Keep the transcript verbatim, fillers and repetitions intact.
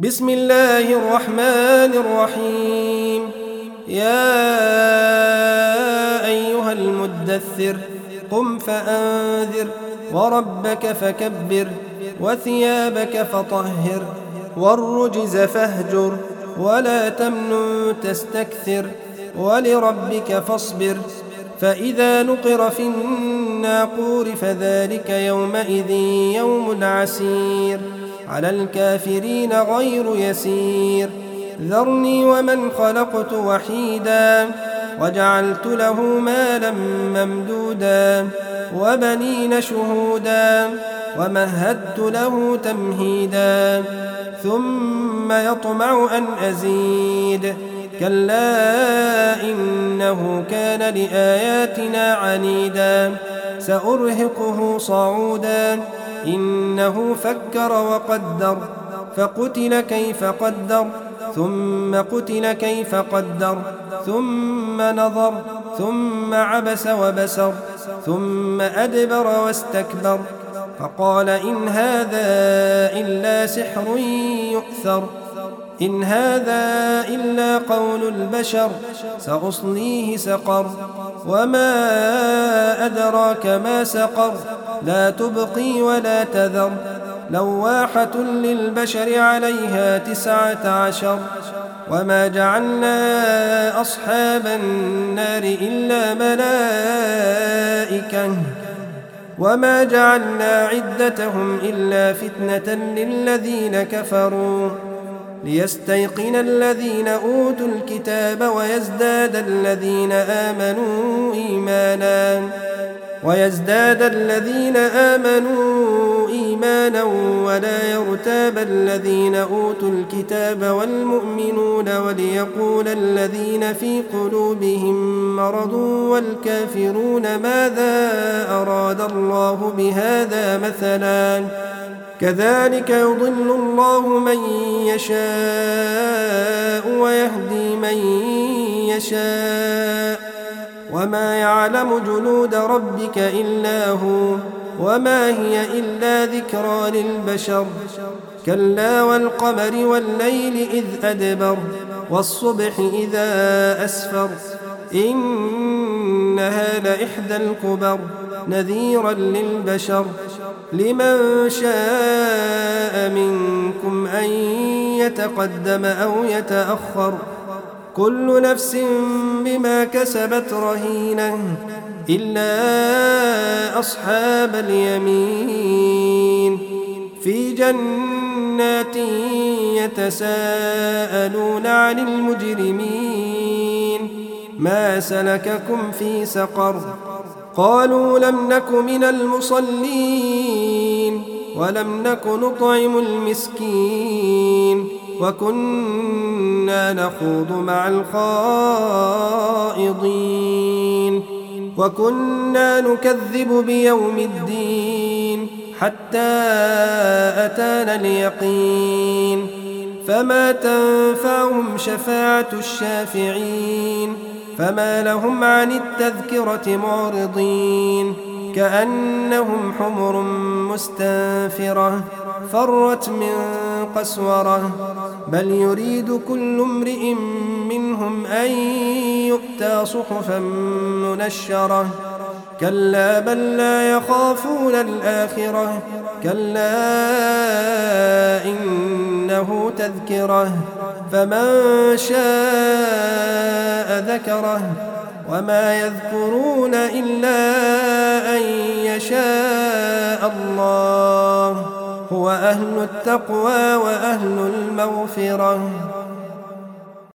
بسم الله الرحمن الرحيم. يا أيها المدثر قم فأنذر وربك فكبر وثيابك فطهر والرجز فاهجر ولا تمنن تستكثر ولربك فاصبر. فإذا نقر في الناقور فذلك يومئذ يوم عسير على الكافرين غير يسير. ذرني ومن خلقت وحيدا وجعلت له مالا ممدودا وبنين شهودا ومهدت له تمهيدا ثم يطمع أن أزيد كلا إنه كان لآياتنا عنيدا سأرهقه صعودا إنه فكر وقدر فقتل كيف قدر ثم قتل كيف قدر ثم نظر ثم عبس وبسر ثم أدبر واستكبر فقال إن هذا إلا سحر يؤثر إن هذا إلا قول البشر سأصليه سقر وما أدراك ما سقر لا تبقي ولا تذر لواحة للبشر عليها تسعة عشر. وما جعلنا أصحاب النار إلا ملائكة وما جعلنا عدتهم إلا فتنة للذين كفروا ليستيقن الذين أوتوا الكتاب ويزداد الذين آمنوا إيمانا ويزداد الذين آمنوا إيمانا ولا يرتاب الذين أوتوا الكتاب والمؤمنون وليقول الذين في قلوبهم مرض والكافرون ماذا أراد الله بهذا مثلا كذلك يضل الله من يشاء ويهدي من يشاء وما يعلم جنود ربك إلا هو وما هي إلا ذكرى للبشر. كلا والقمر والليل إذ أدبر والصبح إذا أسفر إنها لإحدى الكبر نذيرا للبشر. لمن شاء منكم أن يتقدم أو يتأخر كل نفس بما كسبت رهينة إلا أصحاب اليمين في جنات يتساءلون عن المجرمين ما سلككم في سقر قالوا لم نك من المصلين ولم نك نطعم المسكين وكنا نخوض مع الخائضين وكنا نكذب بيوم الدين حتى أتانا اليقين فما تنفعهم شفاعة الشافعين فما لهم عن التذكرة معرضين كأنهم حمر مستنفرة فرت من قسورة بل يريد كل امرئ منهم أن يؤتى صحفا منشرة كلا بل لا يخافون الآخرة كلا إنه تذكرة فمن شاء ذكره وما يذكرون إلا أن يشاء الله هو أهل التقوى وأهل المغفرة.